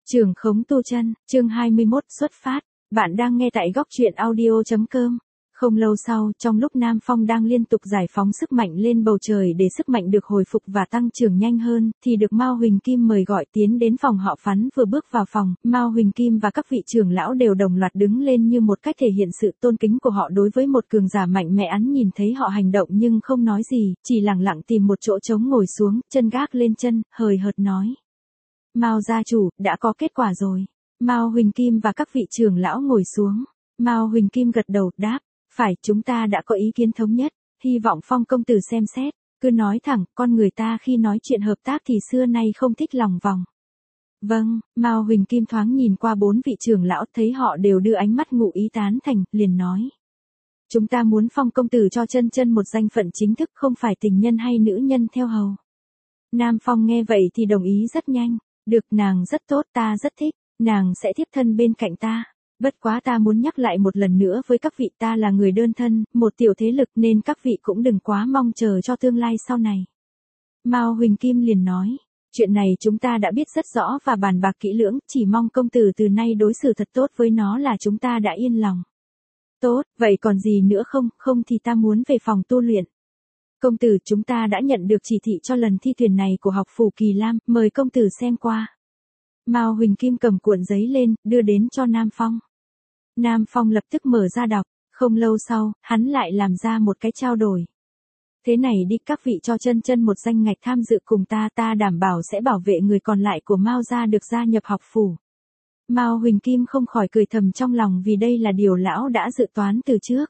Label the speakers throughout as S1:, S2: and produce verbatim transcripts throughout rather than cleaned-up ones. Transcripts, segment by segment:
S1: Trường khống tu chân, chương hai mươi mốt xuất phát. Bạn đang nghe tại góc truyện audio chấm com. Không lâu sau, trong lúc Nam Phong đang liên tục giải phóng sức mạnh lên bầu trời để sức mạnh được hồi phục và tăng trưởng nhanh hơn, thì được Mao Huỳnh Kim mời gọi tiến đến phòng họ Phán. Vừa bước vào phòng, Mao Huỳnh Kim và các vị trưởng lão đều đồng loạt đứng lên như một cách thể hiện sự tôn kính của họ đối với một cường giả mạnh mẽ. Hắn nhìn thấy họ hành động nhưng không nói gì, chỉ lặng lặng tìm một chỗ trống ngồi xuống, chân gác lên chân, hời hợt nói: Mao gia chủ, đã có kết quả rồi. Mao Huỳnh Kim và các vị trưởng lão ngồi xuống. Mao Huỳnh Kim gật đầu, đáp: Phải, chúng ta đã có ý kiến thống nhất, hy vọng Phong công tử xem xét. Cứ nói thẳng, con người ta khi nói chuyện hợp tác thì xưa nay không thích lòng vòng. Vâng, Mao Huỳnh Kim thoáng nhìn qua bốn vị trưởng lão, thấy họ đều đưa ánh mắt ngụ ý tán thành, liền nói: Chúng ta muốn Phong công tử cho Chân Chân một danh phận chính thức, không phải tình nhân hay nữ nhân theo hầu. Nam Phong nghe vậy thì đồng ý rất nhanh. Được, nàng rất tốt, ta rất thích, nàng sẽ tiếp thân bên cạnh ta. Bất quá ta muốn nhắc lại một lần nữa với các vị, ta là người đơn thân, một tiểu thế lực, nên các vị cũng đừng quá mong chờ cho tương lai sau này. Mao Huỳnh Kim liền nói: Chuyện này chúng ta đã biết rất rõ và bàn bạc kỹ lưỡng, chỉ mong công tử từ nay đối xử thật tốt với nó là chúng ta đã yên lòng. Tốt, vậy còn gì nữa không, không thì ta muốn về phòng tu luyện. Công tử, chúng ta đã nhận được chỉ thị cho lần thi tuyển này của học phủ Kỳ Lam, mời công tử xem qua. Mao Huỳnh Kim cầm cuộn giấy lên, đưa đến cho Nam Phong. Nam Phong lập tức mở ra đọc, không lâu sau, hắn lại làm ra một cái trao đổi. Thế này đi, các vị cho Chân Chân một danh ngạch tham dự cùng ta, ta đảm bảo sẽ bảo vệ người còn lại của Mao gia được gia nhập học phủ. Mao Huỳnh Kim không khỏi cười thầm trong lòng, vì đây là điều lão đã dự toán từ trước.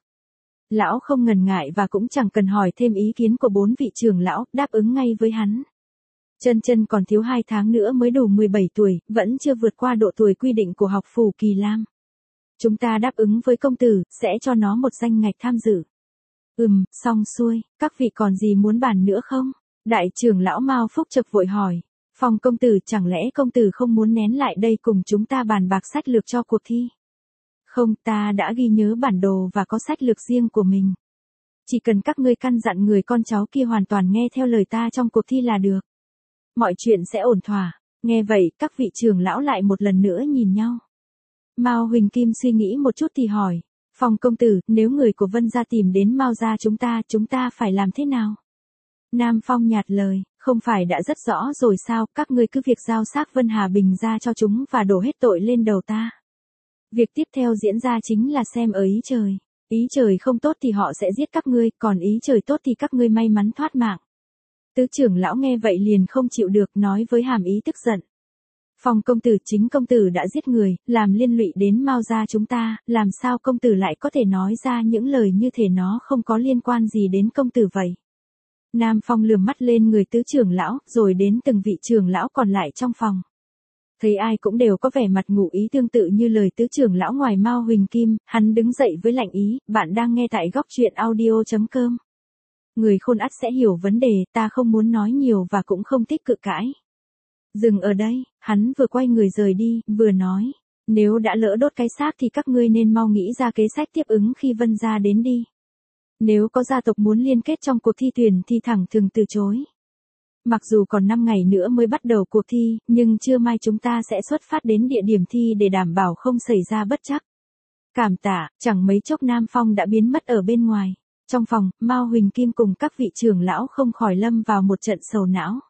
S1: Lão không ngần ngại và cũng chẳng cần hỏi thêm ý kiến của bốn vị trưởng lão, đáp ứng ngay với hắn. Chân Chân còn thiếu hai tháng nữa mới đủ mười bảy tuổi, vẫn chưa vượt qua độ tuổi quy định của học phủ Kỳ Lam. Chúng ta đáp ứng với công tử, sẽ cho nó một danh ngạch tham dự. Ừm, xong xuôi, các vị còn gì muốn bàn nữa không? Đại trưởng lão Mao Phúc Trực vội hỏi: Phong công tử, chẳng lẽ công tử không muốn nén lại đây cùng chúng ta bàn bạc sách lược cho cuộc thi? Không, ta đã ghi nhớ bản đồ và có sách lược riêng của mình. Chỉ cần các ngươi căn dặn người con cháu kia hoàn toàn nghe theo lời ta trong cuộc thi là được. Mọi chuyện sẽ ổn thỏa. Nghe vậy, các vị trưởng lão lại một lần nữa nhìn nhau. Mao Huỳnh Kim suy nghĩ một chút thì hỏi: Phong công tử, nếu người của Vân gia tìm đến Mao gia chúng ta, chúng ta phải làm thế nào? Nam Phong nhạt lời: Không phải đã rất rõ rồi sao, các ngươi cứ việc giao xác Vân Hà Bình ra cho chúng và đổ hết tội lên đầu ta. Việc tiếp theo diễn ra chính là xem ở ý trời. Ý trời không tốt thì họ sẽ giết các ngươi, còn ý trời tốt thì các ngươi may mắn thoát mạng. Tứ trưởng lão nghe vậy liền không chịu được, nói với hàm ý tức giận: Phong công tử, chính công tử đã giết người, làm liên lụy đến Mao gia chúng ta, làm sao công tử lại có thể nói ra những lời như thể nó không có liên quan gì đến công tử vậy? Nam Phong lườm mắt lên người tứ trưởng lão, rồi đến từng vị trưởng lão còn lại trong phòng. Thấy ai cũng đều có vẻ mặt ngụ ý tương tự như lời tứ trưởng lão ngoài Mao Huỳnh Kim, hắn đứng dậy với lạnh ý: Bạn đang nghe tại góc truyện audio chấm com. Người khôn ắt sẽ hiểu vấn đề, ta không muốn nói nhiều và cũng không thích cự cãi. Dừng ở đây, hắn vừa quay người rời đi, vừa nói: Nếu đã lỡ đốt cái xác thì các ngươi nên mau nghĩ ra kế sách tiếp ứng khi Vân gia đến đi. Nếu có gia tộc muốn liên kết trong cuộc thi tuyển thì thẳng thừng từ chối. Mặc dù còn năm ngày nữa mới bắt đầu cuộc thi, nhưng trưa mai chúng ta sẽ xuất phát đến địa điểm thi để đảm bảo không xảy ra bất trắc. Cảm tạ. Chẳng mấy chốc Nam Phong đã biến mất ở bên ngoài. Trong phòng, Mao Huỳnh Kim cùng các vị trưởng lão không khỏi lâm vào một trận sầu não.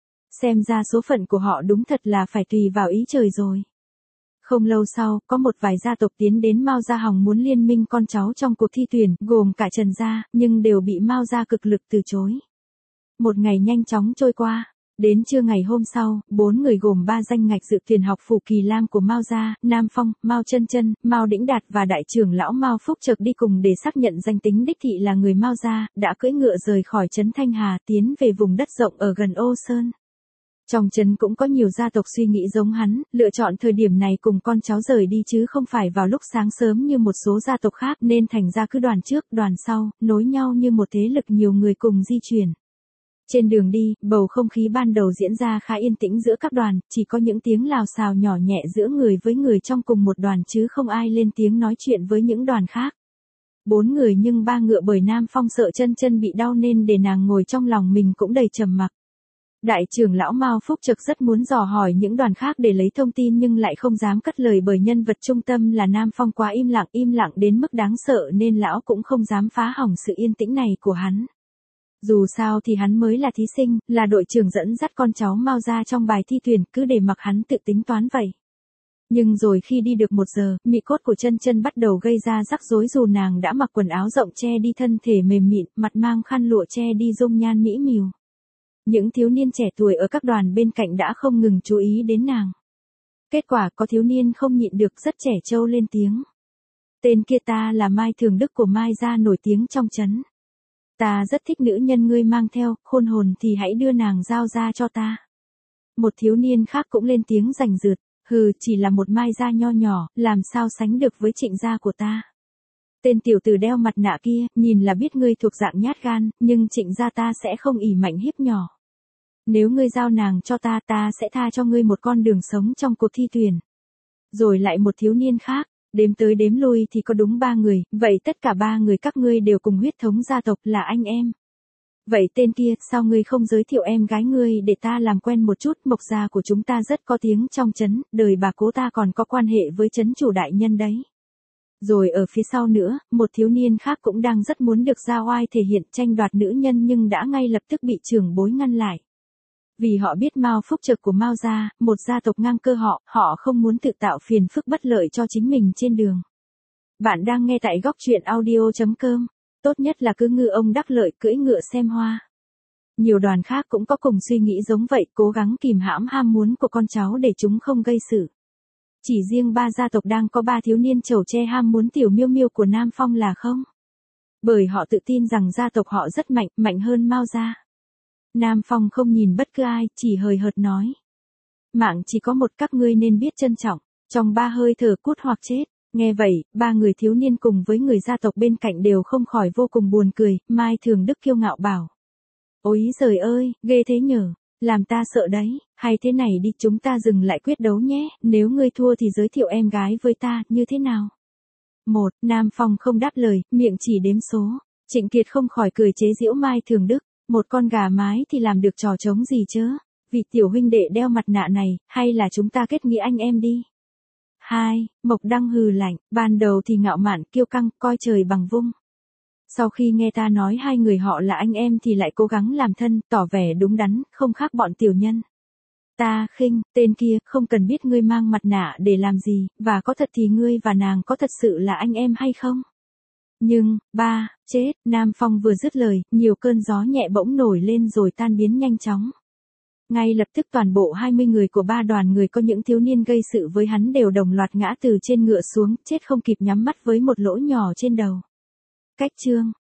S1: Xem ra số phận của họ đúng thật là phải tùy vào ý trời rồi. Không lâu sau, có một vài gia tộc tiến đến Mao gia hòng muốn liên minh con cháu trong cuộc thi tuyển, gồm cả Trần gia, nhưng đều bị Mao gia cực lực từ chối. Một ngày nhanh chóng trôi qua. Đến trưa ngày hôm sau, bốn người gồm ba danh ngạch dự tuyển học phủ Kỳ Lam của Mao gia, Nam Phong, Mao Chân Chân, Mao Đĩnh Đạt và đại trưởng lão Mao Phúc Trực đi cùng để xác nhận danh tính đích thị là người Mao gia, đã cưỡi ngựa rời khỏi trấn Thanh Hà, tiến về vùng đất rộng ở gần Ô Sơn. Trong trấn cũng có nhiều gia tộc suy nghĩ giống hắn, lựa chọn thời điểm này cùng con cháu rời đi chứ không phải vào lúc sáng sớm như một số gia tộc khác, nên thành ra cứ đoàn trước, đoàn sau, nối nhau như một thế lực nhiều người cùng di chuyển. Trên đường đi, bầu không khí ban đầu diễn ra khá yên tĩnh giữa các đoàn, chỉ có những tiếng lào xào nhỏ nhẹ giữa người với người trong cùng một đoàn chứ không ai lên tiếng nói chuyện với những đoàn khác. Bốn người nhưng ba ngựa bởi Nam Phong sợ Chân Chân bị đau nên để nàng ngồi trong lòng mình cũng đầy trầm mặc. Đại trưởng lão Mao Phúc Trực rất muốn dò hỏi những đoàn khác để lấy thông tin nhưng lại không dám cất lời bởi nhân vật trung tâm là Nam Phong quá im lặng, im lặng đến mức đáng sợ nên lão cũng không dám phá hỏng sự yên tĩnh này của hắn. Dù sao thì hắn mới là thí sinh, là đội trưởng dẫn dắt con cháu Mao ra trong bài thi tuyển, cứ để mặc hắn tự tính toán vậy. Nhưng rồi khi đi được một giờ, mị cốt của chân chân bắt đầu gây ra rắc rối dù nàng đã mặc quần áo rộng che đi thân thể mềm mịn, mặt mang khăn lụa che đi dung nhan mỹ miều. Những thiếu niên trẻ tuổi ở các đoàn bên cạnh đã không ngừng chú ý đến nàng. Kết quả có thiếu niên không nhịn được rất trẻ trâu lên tiếng. Tên kia ta là Mai Thường Đức của Mai gia nổi tiếng trong trấn. Ta rất thích nữ nhân ngươi mang theo, khôn hồn thì hãy đưa nàng giao ra cho ta. Một thiếu niên khác cũng lên tiếng rành rượt, hừ chỉ là một Mai gia nho nhỏ, làm sao sánh được với Trịnh gia của ta. Tên tiểu tử đeo mặt nạ kia, nhìn là biết ngươi thuộc dạng nhát gan, nhưng Trịnh gia ta sẽ không ỷ mạnh hiếp nhỏ. Nếu ngươi giao nàng cho ta, ta sẽ tha cho ngươi một con đường sống trong cuộc thi tuyển. Rồi lại một thiếu niên khác, đếm tới đếm lui thì có đúng ba người, vậy tất cả ba người các ngươi đều cùng huyết thống gia tộc là anh em. Vậy tên kia, sao ngươi không giới thiệu em gái ngươi để ta làm quen một chút, Mộc gia của chúng ta rất có tiếng trong trấn, đời bà cố ta còn có quan hệ với trấn chủ đại nhân đấy. Rồi ở phía sau nữa, một thiếu niên khác cũng đang rất muốn được ra oai thể hiện tranh đoạt nữ nhân nhưng đã ngay lập tức bị trưởng bối ngăn lại. Vì họ biết Mao Phúc Trực của Mao gia, một gia tộc ngang cơ họ, họ không muốn tự tạo phiền phức bất lợi cho chính mình trên đường. Bạn đang nghe tại góc truyện audio chấm com. Tốt nhất là cứ ngư ông đắc lợi cưỡi ngựa xem hoa. Nhiều đoàn khác cũng có cùng suy nghĩ giống vậy, cố gắng kìm hãm ham muốn của con cháu để chúng không gây sự. Chỉ riêng ba gia tộc đang có ba thiếu niên chầu che ham muốn tiểu miêu miêu của Nam Phong là không. Bởi họ tự tin rằng gia tộc họ rất mạnh, mạnh hơn Mao gia. Nam Phong không nhìn bất cứ ai, chỉ hời hợt nói. Mạng chỉ có một, các ngươi nên biết trân trọng, trong ba hơi thở cút hoặc chết. Nghe vậy, ba người thiếu niên cùng với người gia tộc bên cạnh đều không khỏi vô cùng buồn cười, Mai Thường Đức kiêu ngạo bảo. Ôi giời ơi, ghê thế nhở, làm ta sợ đấy, hay thế này đi chúng ta dừng lại quyết đấu nhé, nếu ngươi thua thì giới thiệu em gái với ta, như thế nào? Một, Nam Phong không đáp lời, miệng chỉ đếm số, Trịnh Kiệt không khỏi cười chế giễu Mai Thường Đức. Một con gà mái thì làm được trò trống gì chớ, vì tiểu huynh đệ đeo mặt nạ này, hay là chúng ta kết nghĩa anh em đi. Hai, Mộc Đăng hừ lạnh, ban đầu thì ngạo mạn, kiêu căng, coi trời bằng vung. Sau khi nghe ta nói hai người họ là anh em thì lại cố gắng làm thân, tỏ vẻ đúng đắn, không khác bọn tiểu nhân. Ta khinh, tên kia, không cần biết ngươi mang mặt nạ để làm gì, và có thật thì ngươi và nàng có thật sự là anh em hay không? Nhưng, ba, chết, Nam Phong vừa dứt lời, nhiều cơn gió nhẹ bỗng nổi lên rồi tan biến nhanh chóng. Ngay lập tức toàn bộ hai mươi người của ba đoàn người có những thiếu niên gây sự với hắn đều đồng loạt ngã từ trên ngựa xuống, chết không kịp nhắm mắt với một lỗ nhỏ trên đầu. Cách chương